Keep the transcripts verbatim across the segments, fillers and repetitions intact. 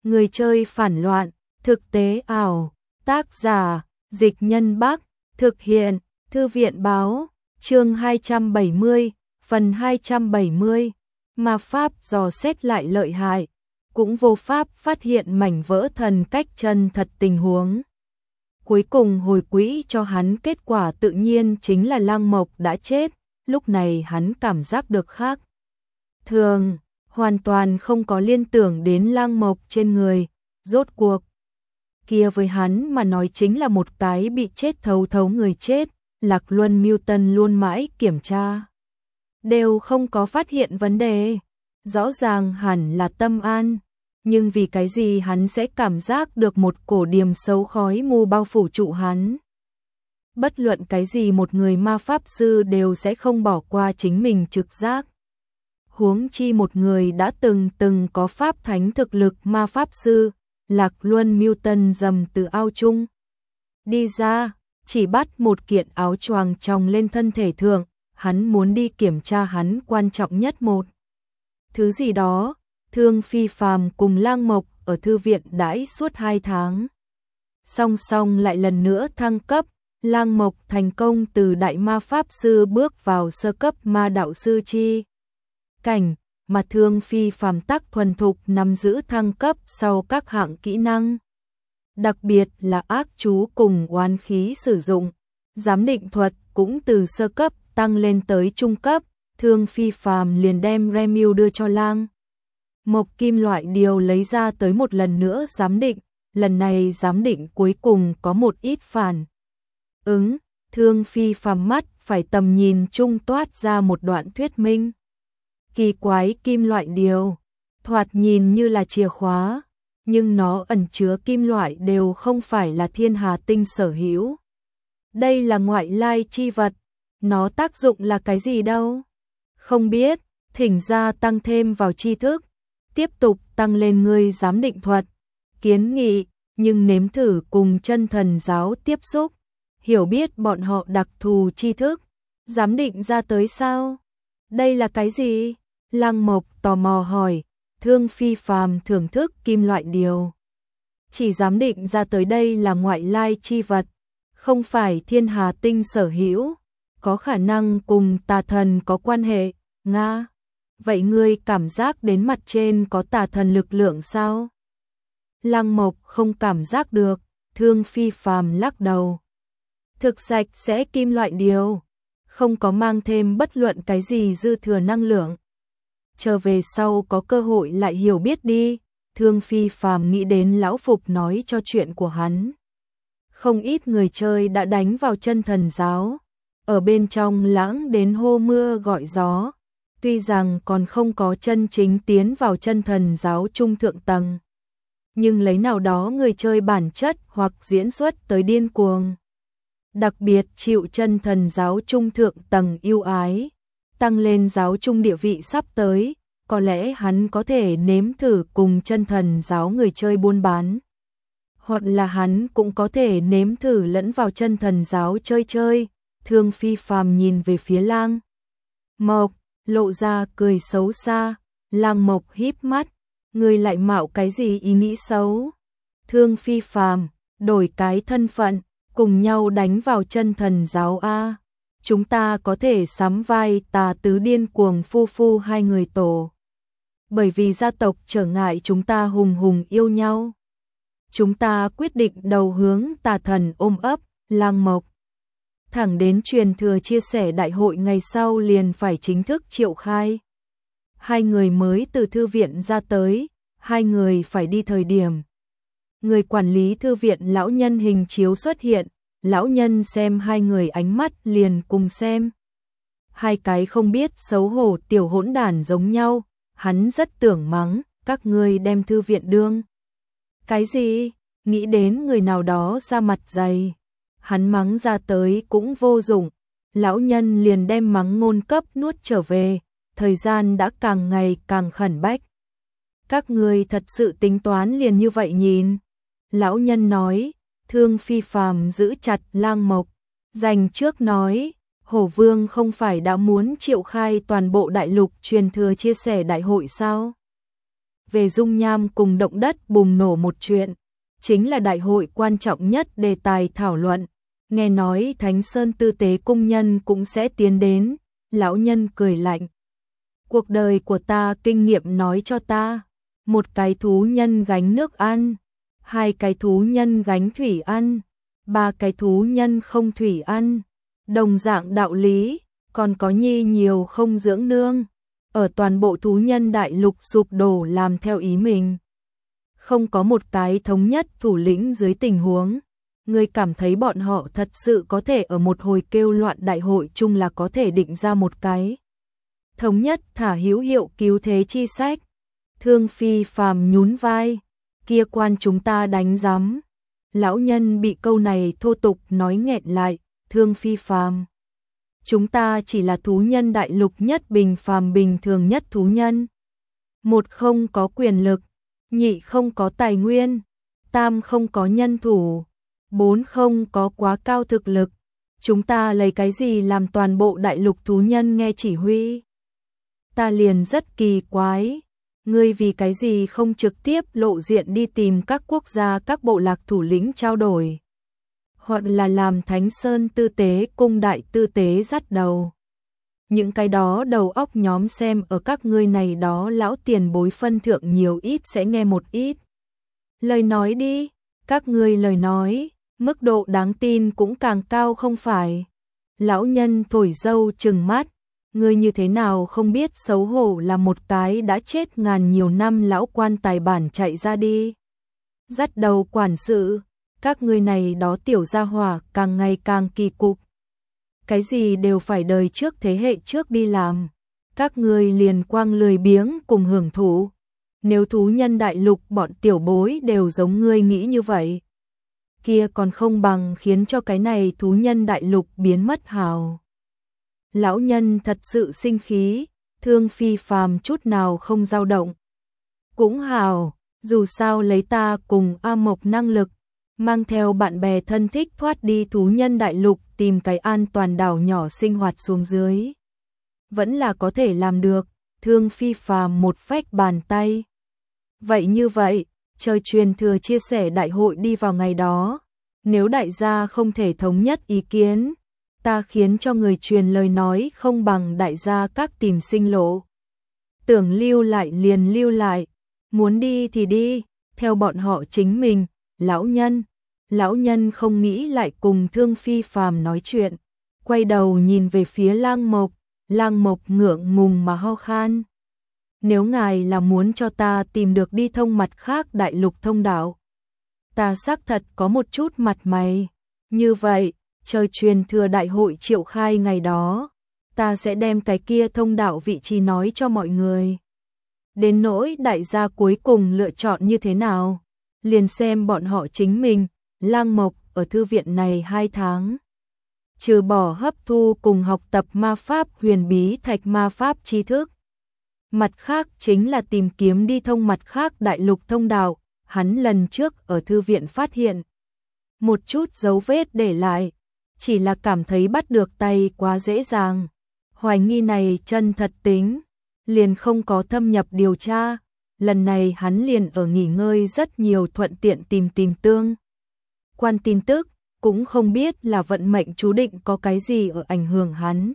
Người chơi phản loạn, thực tế ảo, tác giả, Dịch Nhân Bắc, thực hiện, Thư viện báo, chương hai trăm bảy mươi, phần hai trăm bảy mươi, ma pháp dò xét lại lợi hại, cũng vô pháp phát hiện mảnh vỡ thần cách chân thật tình huống. Cuối cùng hồi quỹ cho hắn kết quả tự nhiên chính là Lăng Mộc đã chết, lúc này hắn cảm giác được khác thường, hoàn toàn không có liên tưởng đến Lăng Mộc trên người, rốt cuộc. Kia với hắn mà nói chính là một cái bị chết thấu thấu người chết, Lạc Luân Mưu Tân luôn mãi kiểm tra. Đều không có phát hiện vấn đề, rõ ràng hẳn là tâm an, nhưng vì cái gì hắn sẽ cảm giác được một cổ điềm xấu khói mù bao phủ trụ hắn. Bất luận cái gì một người ma pháp sư đều sẽ không bỏ qua chính mình trực giác. Huống chi một người đã từng từng có pháp thánh thực lực ma pháp sư, Lạc Luân Mưu Tân dầm từ ao chung đi ra, chỉ bắt một kiện áo choàng tròng lên thân thể thượng, hắn muốn đi kiểm tra hắn quan trọng nhất một thứ gì đó. Thương Phi Phàm cùng Lang Mộc ở thư viện đãi suốt hai tháng. Song song lại lần nữa thăng cấp, Lang Mộc thành công từ đại ma pháp sư bước vào sơ cấp ma đạo sư chi cảnh, mà Thương Phi Phàm tắc thuần thục nắm giữ thăng cấp sau các hạng kỹ năng. Đặc biệt là ác chú cùng oán khí sử dụng, giám định thuật cũng từ sơ cấp tăng lên tới trung cấp, Thương Phi Phàm liền đem Remil đưa cho Lang Mộc kim loại điều lấy ra tới một lần nữa giám định, lần này giám định cuối cùng có một ít phản ứng, Thương Phi Phàm mắt phải tầm nhìn trung toát ra một đoạn thuyết minh. Kỳ quái kim loại điều, thoạt nhìn như là chìa khóa, nhưng nó ẩn chứa kim loại đều không phải là thiên hà tinh sở hữu. Đây là ngoại lai chi vật, nó tác dụng là cái gì đâu? Không biết, thỉnh ra tăng thêm vào tri thức, tiếp tục tăng lên ngươi giám định thuật, kiến nghị, nhưng nếm thử cùng chân thần giáo tiếp xúc, hiểu biết bọn họ đặc thù tri thức, giám định ra tới sao? Đây là cái gì? Lăng Mộc tò mò hỏi, Thương Phi Phàm thưởng thức kim loại điều. Chỉ giám định ra tới đây là ngoại lai chi vật, không phải thiên hà tinh sở hữu, có khả năng cùng tà thần có quan hệ, Nga. Vậy ngươi cảm giác đến mặt trên có tà thần lực lượng sao? Lăng Mộc không cảm giác được, Thương Phi Phàm lắc đầu. Thực sạch sẽ kim loại điều, không có mang thêm bất luận cái gì dư thừa năng lượng. Trở về sau có cơ hội lại hiểu biết đi, Thương Phi Phàm nghĩ đến lão Phục nói cho chuyện của hắn. Không ít người chơi đã đánh vào chân thần giáo, ở bên trong lãng đến hô mưa gọi gió. Tuy rằng còn không có chân chính tiến vào chân thần giáo trung thượng tầng, nhưng lấy nào đó người chơi bản chất hoặc diễn xuất tới điên cuồng. Đặc biệt chịu chân thần giáo trung thượng tầng yêu ái, tăng lên giáo trung địa vị sắp tới, có lẽ hắn có thể nếm thử cùng chân thần giáo người chơi buôn bán. Hoặc là hắn cũng có thể nếm thử lẫn vào chân thần giáo chơi chơi. Thương Phi Phàm nhìn về phía Lang Mộc, lộ ra cười xấu xa. Lang Mộc híp mắt, ngươi lại mạo cái gì ý nghĩ xấu? Thương Phi Phàm, đổi cái thân phận, cùng nhau đánh vào chân thần giáo a. Chúng ta có thể sắm vai tà tứ điên cuồng phu phu hai người tổ. Bởi vì gia tộc trở ngại chúng ta hùng hùng yêu nhau. Chúng ta quyết định đầu hướng tà thần ôm ấp. Lang Mộc. Thẳng đến truyền thừa chia sẻ đại hội ngày sau liền phải chính thức triệu khai. Hai người mới từ thư viện ra tới, hai người phải đi thời điểm. Người quản lý thư viện lão nhân hình chiếu xuất hiện, lão nhân xem hai người ánh mắt liền cùng xem. Hai cái không biết xấu hổ tiểu hỗn đản giống nhau, hắn rất tưởng mắng, các ngươi đem thư viện đương. Cái gì? Nghĩ đến người nào đó ra mặt dày. Hắn mắng ra tới cũng vô dụng, lão nhân liền đem mắng ngôn cấp nuốt trở về, thời gian đã càng ngày càng khẩn bách. Các ngươi thật sự tính toán liền như vậy nhìn. Lão nhân nói, Thương Phi Phàm giữ chặt Lang Mộc, dành trước nói, Hổ Vương không phải đã muốn triệu khai toàn bộ đại lục truyền thừa chia sẻ đại hội sao? về dung nham cùng động đất bùng nổ một chuyện, chính là đại hội quan trọng nhất đề tài thảo luận. Nghe nói Thánh Sơn Tư Tế Cung nhân cũng sẽ tiến đến, lão nhân cười lạnh. Cuộc đời của ta kinh nghiệm nói cho ta, một cái thú nhân gánh nước ăn, hai cái thú nhân gánh thủy ăn, ba cái thú nhân không thủy ăn, đồng dạng đạo lý, còn có nhi nhiều không dưỡng nương, ở toàn bộ thú nhân đại lục sụp đổ làm theo ý mình. Không có một cái thống nhất thủ lĩnh dưới tình huống, người cảm thấy bọn họ thật sự có thể ở một hồi kêu loạn đại hội chung là có thể định ra một cái thống nhất thả hữu hiệu cứu thế chi sách. Thương Phi Phàm nhún vai, kia quan chúng ta đánh giám. Lão nhân bị câu này thô tục nói nghẹn lại, Thương Phi Phàm, chúng ta chỉ là thú nhân đại lục nhất bình phàm bình thường nhất thú nhân. Một không có quyền lực, nhị không có tài nguyên, tam không có nhân thủ, bốn không có quá cao thực lực. Chúng ta lấy cái gì làm toàn bộ đại lục thú nhân nghe chỉ huy? Ta liền rất kỳ quái, ngươi vì cái gì không trực tiếp lộ diện đi tìm các quốc gia các bộ lạc thủ lĩnh trao đổi, hoặc là làm Thánh Sơn Tư Tế Cung đại tư tế dắt đầu. Những cái đó đầu óc nhóm xem ở các ngươi này đó lão tiền bối phân thượng nhiều ít sẽ nghe một ít. Lời nói đi, các ngươi lời nói, mức độ đáng tin cũng càng cao không phải. Lão nhân thổi dâu trừng mắt, ngươi như thế nào không biết xấu hổ là một cái đã chết ngàn nhiều năm lão quan tài bản chạy ra đi. Dắt đầu quản sự, các ngươi này đó tiểu gia hỏa càng ngày càng kỳ cục. Cái gì đều phải đời trước thế hệ trước đi làm, các ngươi liền quang lười biếng cùng hưởng thụ. Nếu thú nhân đại lục bọn tiểu bối đều giống ngươi nghĩ như vậy, kia còn không bằng khiến cho cái này thú nhân đại lục biến mất hào. Lão nhân thật sự sinh khí, Thương Phi Phàm chút nào không dao động. Cũng hào, dù sao lấy ta cùng A Mộc năng lực, mang theo bạn bè thân thích thoát đi thú nhân đại lục tìm cái an toàn đảo nhỏ sinh hoạt xuống dưới. Vẫn là có thể làm được, Thương Phi Phàm một phách bàn tay. Vậy như vậy, trời truyền thừa chia sẻ đại hội đi vào ngày đó, nếu đại gia không thể thống nhất ý kiến, ta khiến cho người truyền lời nói không bằng đại gia các tìm sinh lộ. Tưởng lưu lại liền lưu lại, muốn đi thì đi, theo bọn họ chính mình. Lão nhân, lão nhân không nghĩ lại cùng Thương Phi Phàm nói chuyện, quay đầu nhìn về phía Lang Mộc, Lang Mộc ngượng ngùng mà ho khan. Nếu ngài là muốn cho ta tìm được đi thông mặt khác đại lục thông đạo, ta xác thật có một chút mặt mày. Như vậy, trời truyền thừa đại hội triệu khai ngày đó, ta sẽ đem cái kia thông đạo vị trí nói cho mọi người. Đến nỗi đại gia cuối cùng lựa chọn như thế nào, liền xem bọn họ chính mình. Lang Mộc ở thư viện này hai tháng, trừ bỏ hấp thu cùng học tập ma pháp huyền bí thạch ma pháp tri thức, mặt khác chính là tìm kiếm đi thông mặt khác đại lục thông đạo. Hắn lần trước ở thư viện phát hiện một chút dấu vết để lại, chỉ là cảm thấy bắt được tay quá dễ dàng, hoài nghi này chân thật tính, liền không có thâm nhập điều tra. Lần này hắn liền ở nghỉ ngơi rất nhiều thuận tiện tìm tìm tương quan tin tức, cũng không biết là vận mệnh chú định có cái gì ở ảnh hưởng hắn.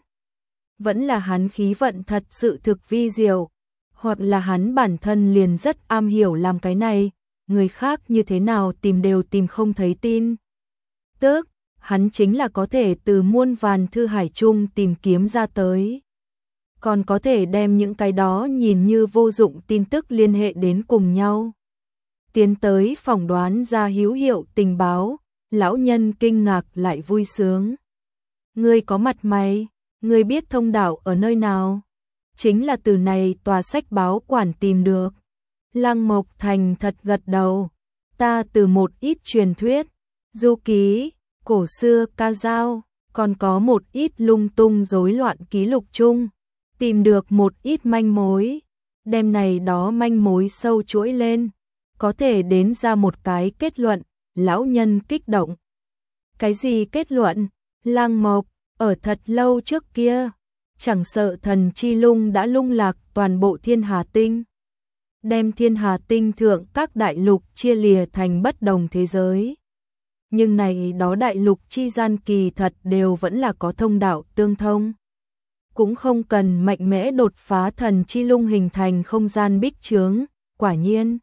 Vẫn là hắn khí vận thật sự thực vi diệu, hoặc là hắn bản thân liền rất am hiểu làm cái này, người khác như thế nào tìm đều tìm không thấy tin tức, hắn chính là có thể từ muôn vàn thư hải chung tìm kiếm ra tới. Còn có thể đem những cái đó nhìn như vô dụng tin tức liên hệ đến cùng nhau, tiến tới phỏng đoán ra hữu hiệu tình báo. Lão nhân kinh ngạc lại vui sướng. Ngươi có mặt mày, ngươi biết thông đạo ở nơi nào? Chính là từ này tòa sách báo quản tìm được. Lang Mộc thành thật gật đầu. Ta từ một ít truyền thuyết, du ký, cổ xưa ca dao, còn có một ít lung tung rối loạn ký lục chung, tìm được một ít manh mối. Đem này đó manh mối sâu chuỗi lên, có thể đến ra một cái kết luận. Lão nhân kích động. Cái gì kết luận? Lang Mộc, ở thật lâu trước kia, chẳng sợ thần chi lung đã lung lạc toàn bộ thiên hà tinh. đem thiên hà tinh thượng các đại lục chia lìa thành bất đồng thế giới. Nhưng này đó đại lục chi gian kỳ thật đều vẫn là có thông đạo tương thông. Cũng không cần mạnh mẽ đột phá thần chi lung hình thành không gian bích chướng, quả nhiên.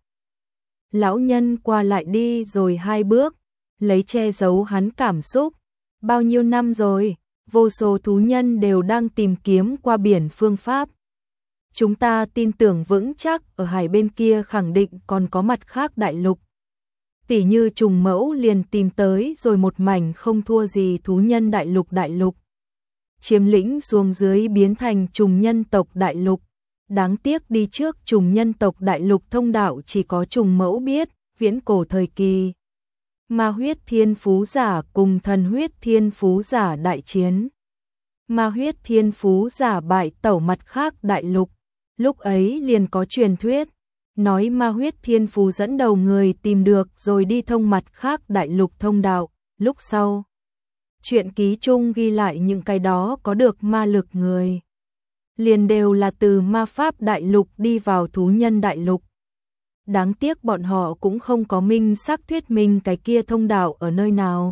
Lão nhân qua lại đi rồi hai bước, lấy che giấu hắn cảm xúc. Bao nhiêu năm rồi, vô số thú nhân đều đang tìm kiếm qua biển phương pháp. Chúng ta tin tưởng vững chắc ở hải bên kia khẳng định còn có mặt khác đại lục. Tỉ như trùng mẫu liền tìm tới rồi một mảnh không thua gì thú nhân đại lục đại lục. Chiếm lĩnh xuống dưới biến thành trùng nhân tộc đại lục. Đáng tiếc đi trước trùng nhân tộc đại lục thông đạo chỉ có trùng mẫu biết, viễn cổ thời kỳ. Ma huyết thiên phú giả cùng thần huyết thiên phú giả đại chiến. Ma huyết thiên phú giả bại tẩu mặt khác đại lục. Lúc ấy liền có truyền thuyết, nói ma huyết thiên phú dẫn đầu người tìm được rồi đi thông mặt khác đại lục thông đạo. Lúc sau, truyện ký chung ghi lại những cái đó có được ma lực người. Liền đều là từ ma pháp đại lục đi vào thú nhân đại lục. Đáng tiếc bọn họ cũng không có minh xác thuyết minh cái kia thông đạo ở nơi nào.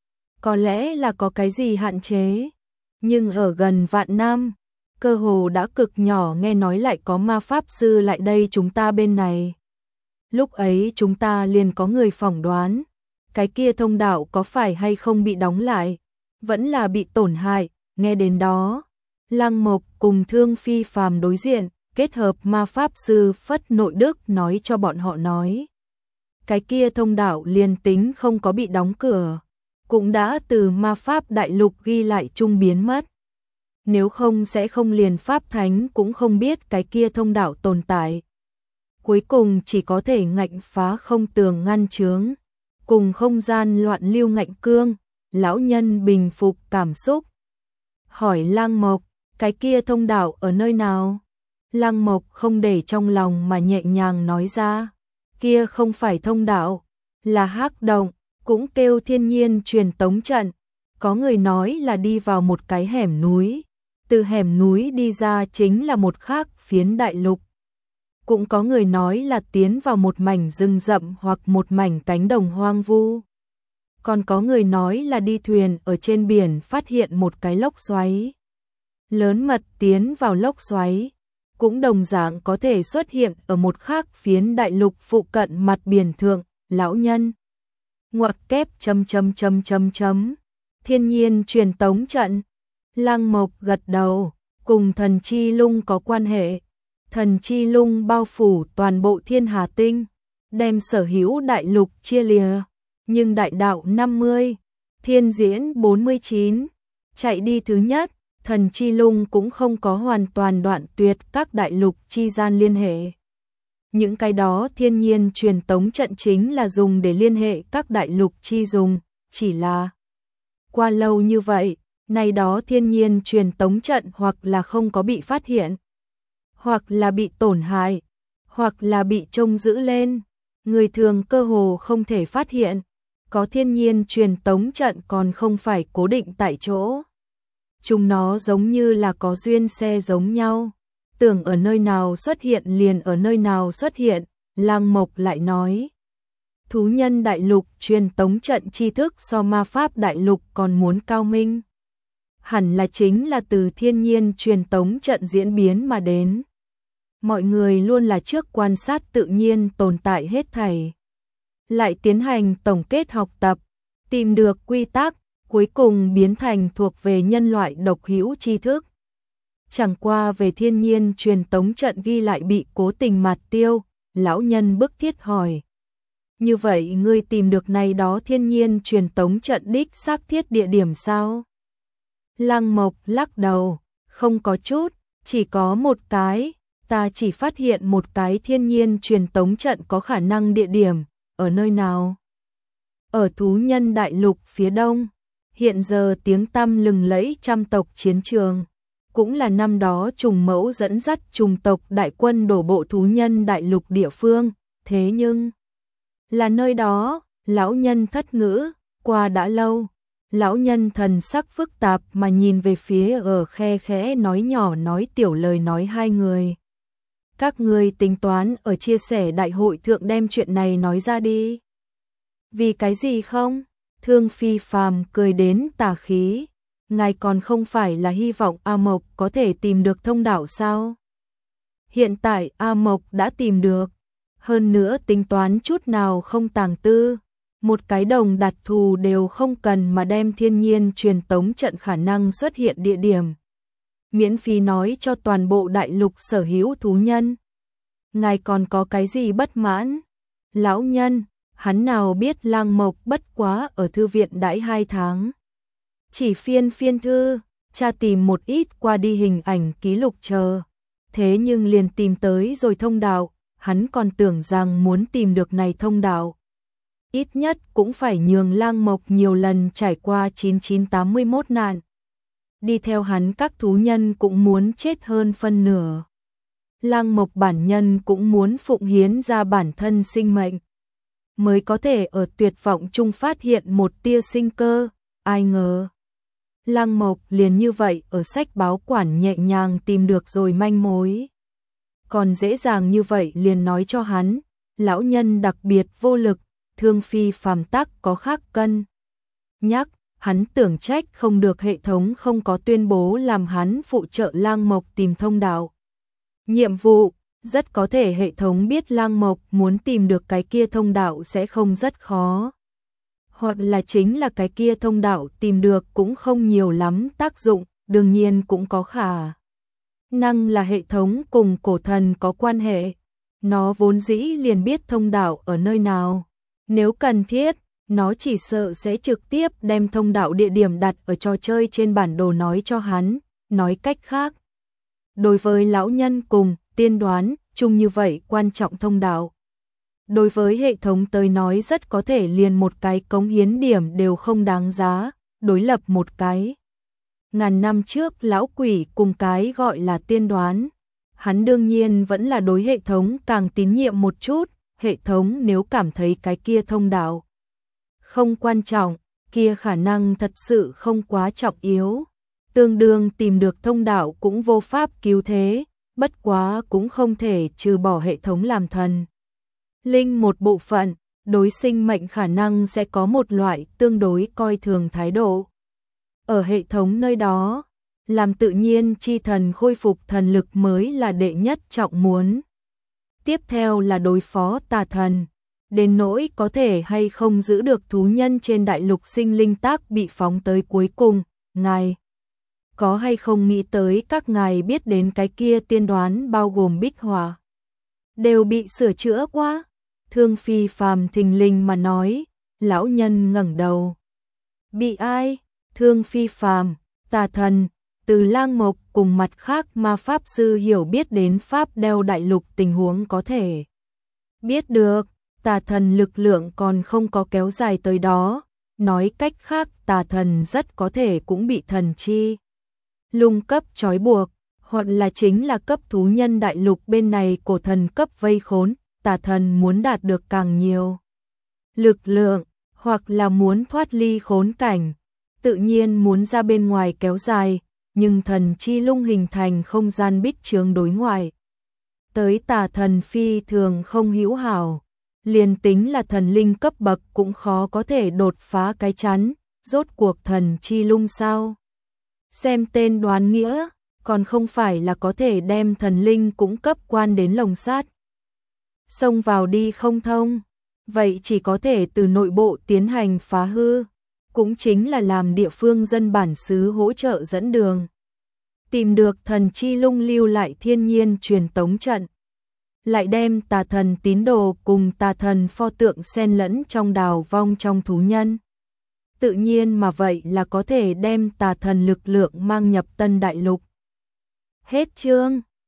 Có lẽ là có cái gì hạn chế, nhưng ở gần vạn năm, cơ hồ đã cực nhỏ nghe nói lại có ma pháp sư lại đây chúng ta bên này. Lúc ấy chúng ta liền có người phỏng đoán, cái kia thông đạo có phải hay không bị đóng lại, vẫn là bị tổn hại, nghe đến đó. Lăng Mộc cùng Thương Phi Phàm đối diện, kết hợp ma pháp sư Phất Nội Đức nói cho bọn họ nói. Cái kia thông đạo liền tính không có bị đóng cửa, cũng đã từ ma pháp đại lục ghi lại chung biến mất. Nếu không sẽ không liền pháp thánh cũng không biết cái kia thông đạo tồn tại. Cuối cùng chỉ có thể ngạnh phá không tường ngăn chướng, cùng không gian loạn lưu ngạnh cương, lão nhân bình phục cảm xúc. Hỏi Lăng Mộc, cái kia thông đạo ở nơi nào? Lăng Mộc không để trong lòng mà nhẹ nhàng nói ra, kia không phải thông đạo, là hắc động, cũng kêu thiên nhiên truyền tống trận. Có người nói là đi vào một cái hẻm núi, từ hẻm núi đi ra chính là một khác phiến đại lục. Cũng có người nói là tiến vào một mảnh rừng rậm hoặc một mảnh cánh đồng hoang vu. Còn có người nói là đi thuyền ở trên biển phát hiện một cái lốc xoáy. Lớn mật tiến vào lốc xoáy, cũng đồng dạng có thể xuất hiện ở một khác phiến đại lục phụ cận mặt biển thượng, lão nhân. Ngoặc kép chấm chấm chấm chấm chấm. Thiên nhiên truyền tống trận. Lăng Mộc gật đầu, cùng thần chi lung có quan hệ. Thần chi lung bao phủ toàn bộ thiên hà tinh, đem sở hữu đại lục chia lìa. Nhưng đại đạo năm mươi, thiên diễn bốn mươi chín, chạy đi thứ nhất, thần chi lung cũng không có hoàn toàn đoạn tuyệt các đại lục chi gian liên hệ. Những cái đó thiên nhiên truyền tống trận chính là dùng để liên hệ các đại lục chi dùng, chỉ là qua lâu như vậy, này đó thiên nhiên truyền tống trận hoặc là không có bị phát hiện, hoặc là bị tổn hại, hoặc là bị trông giữ lên, người thường cơ hồ không thể phát hiện. Có thiên nhiên truyền tống trận còn không phải cố định tại chỗ. Chúng nó giống như là có duyên xe giống nhau. Tưởng ở nơi nào xuất hiện liền ở nơi nào xuất hiện, Lăng Mộc lại nói. Thú nhân đại lục truyền tống trận tri thức so ma pháp đại lục còn muốn cao minh. Hẳn là chính là từ thiên nhiên truyền tống trận diễn biến mà đến. Mọi người luôn là trước quan sát tự nhiên tồn tại hết thảy. Lại tiến hành tổng kết học tập, tìm được quy tắc, cuối cùng biến thành thuộc về nhân loại độc hữu tri thức. Chẳng qua về thiên nhiên truyền tống trận ghi lại bị cố tình mạt tiêu, lão nhân bức thiết hỏi. Như vậy ngươi tìm được này đó thiên nhiên truyền tống trận đích xác thiết địa điểm sao? Lăng Mộc lắc đầu, không có chút, chỉ có một cái, ta chỉ phát hiện một cái thiên nhiên truyền tống trận có khả năng địa điểm. Ở nơi nào? Ở thú nhân đại lục phía đông, hiện giờ tiếng tăm lừng lẫy trăm tộc chiến trường, cũng là năm đó trùng mẫu dẫn dắt trùng tộc đại quân đổ bộ thú nhân đại lục địa phương, thế nhưng là nơi đó, lão nhân thất ngữ, qua đã lâu, lão nhân thần sắc phức tạp mà nhìn về phía ở khe khẽ nói nhỏ nói tiểu lời nói hai người. Các ngươi tính toán ở chia sẻ đại hội thượng đem chuyện này nói ra đi. Vì cái gì không? Thương Phi Phàm cười đến tà khí. Ngài còn không phải là hy vọng A Mộc có thể tìm được thông đạo sao? Hiện tại A Mộc đã tìm được. Hơn nữa tính toán chút nào không tàng tư. Một cái đồng đặt thù đều không cần mà đem thiên nhiên truyền tống trận khả năng xuất hiện địa điểm. Miễn phí nói cho toàn bộ đại lục sở hữu thú nhân. Ngài còn có cái gì bất mãn? Lão nhân, hắn nào biết Lang Mộc bất quá ở thư viện đãi hai tháng. Chỉ phiên phiên thư, tra tìm một ít qua đi hình ảnh ký lục chờ. Thế nhưng liền tìm tới rồi thông đạo, hắn còn tưởng rằng muốn tìm được này thông đạo. Ít nhất cũng phải nhường Lang Mộc nhiều lần trải qua chín chín tám mươi mốt nạn. Đi theo hắn các thú nhân cũng muốn chết hơn phân nửa. Lang Mộc bản nhân cũng muốn phụng hiến ra bản thân sinh mệnh. Mới có thể ở tuyệt vọng chung phát hiện một tia sinh cơ, ai ngờ. Lang Mộc liền như vậy ở sách báo quản nhẹ nhàng tìm được rồi manh mối. Còn dễ dàng như vậy liền nói cho hắn, lão nhân đặc biệt vô lực, Thương Phi Phàm tắc có khác cân. Nhắc, hắn tưởng trách không được hệ thống không có tuyên bố làm hắn phụ trợ Lang Mộc tìm thông đạo. Nhiệm vụ, rất có thể hệ thống biết Lang Mộc muốn tìm được cái kia thông đạo sẽ không rất khó. Hoặc là chính là cái kia thông đạo tìm được cũng không nhiều lắm tác dụng, đương nhiên cũng có khả năng là hệ thống cùng cổ thần có quan hệ. Nó vốn dĩ liền biết thông đạo ở nơi nào. Nếu cần thiết, nó chỉ sợ sẽ trực tiếp đem thông đạo địa điểm đặt ở trò chơi trên bản đồ nói cho hắn. Nói cách khác, đối với lão nhân cùng tiên đoán chung như vậy quan trọng thông đạo, đối với hệ thống tới nói rất có thể liền một cái cống hiến điểm đều không đáng giá, đối lập một cái. Ngàn năm trước lão quỷ cùng cái gọi là tiên đoán, hắn đương nhiên vẫn là đối hệ thống càng tín nhiệm một chút, hệ thống nếu cảm thấy cái kia thông đạo không quan trọng, kia khả năng thật sự không quá trọng yếu. Tương đương tìm được thông đạo cũng vô pháp cứu thế, bất quá cũng không thể trừ bỏ hệ thống làm thần linh một bộ phận, đối sinh mệnh khả năng sẽ có một loại tương đối coi thường thái độ. Ở hệ thống nơi đó, làm tự nhiên chi thần khôi phục thần lực mới là đệ nhất trọng muốn. Tiếp theo là đối phó tà thần, đến nỗi có thể hay không giữ được thú nhân trên đại lục sinh linh tác bị phóng tới cuối cùng, ngài có hay không nghĩ tới các ngài biết đến cái kia tiên đoán bao gồm bích hỏa đều bị sửa chữa quá. Thương Phi Phàm thình lình mà nói, lão nhân ngẩng đầu. Bị ai? Thương Phi Phàm, tà thần, từ Lang Mộc cùng mặt khác ma pháp sư hiểu biết đến pháp đeo đại lục tình huống có thể biết được, tà thần lực lượng còn không có kéo dài tới đó, nói cách khác tà thần rất có thể cũng bị thần chi lung cấp trói buộc, hoặc là chính là cấp thú nhân đại lục bên này cổ thần cấp vây khốn, tà thần muốn đạt được càng nhiều lực lượng, hoặc là muốn thoát ly khốn cảnh, tự nhiên muốn ra bên ngoài kéo dài, nhưng thần chi lung hình thành không gian bích chướng đối ngoại. Tới tà thần phi thường không hữu hảo, liền tính là thần linh cấp bậc cũng khó có thể đột phá cái chắn, rốt cuộc thần chi lung sao? Xem tên đoán nghĩa, còn không phải là có thể đem thần linh cũng cấp quan đến lồng sát. Xông vào đi không thông, vậy chỉ có thể từ nội bộ tiến hành phá hư, cũng chính là làm địa phương dân bản xứ hỗ trợ dẫn đường. Tìm được thần chi lung lưu lại thiên nhiên truyền tống trận, lại đem tà thần tín đồ cùng tà thần pho tượng xen lẫn trong đào vong trong thú nhân. Tự nhiên mà vậy là có thể đem tà thần lực lượng mang nhập tân đại lục. Hết chương.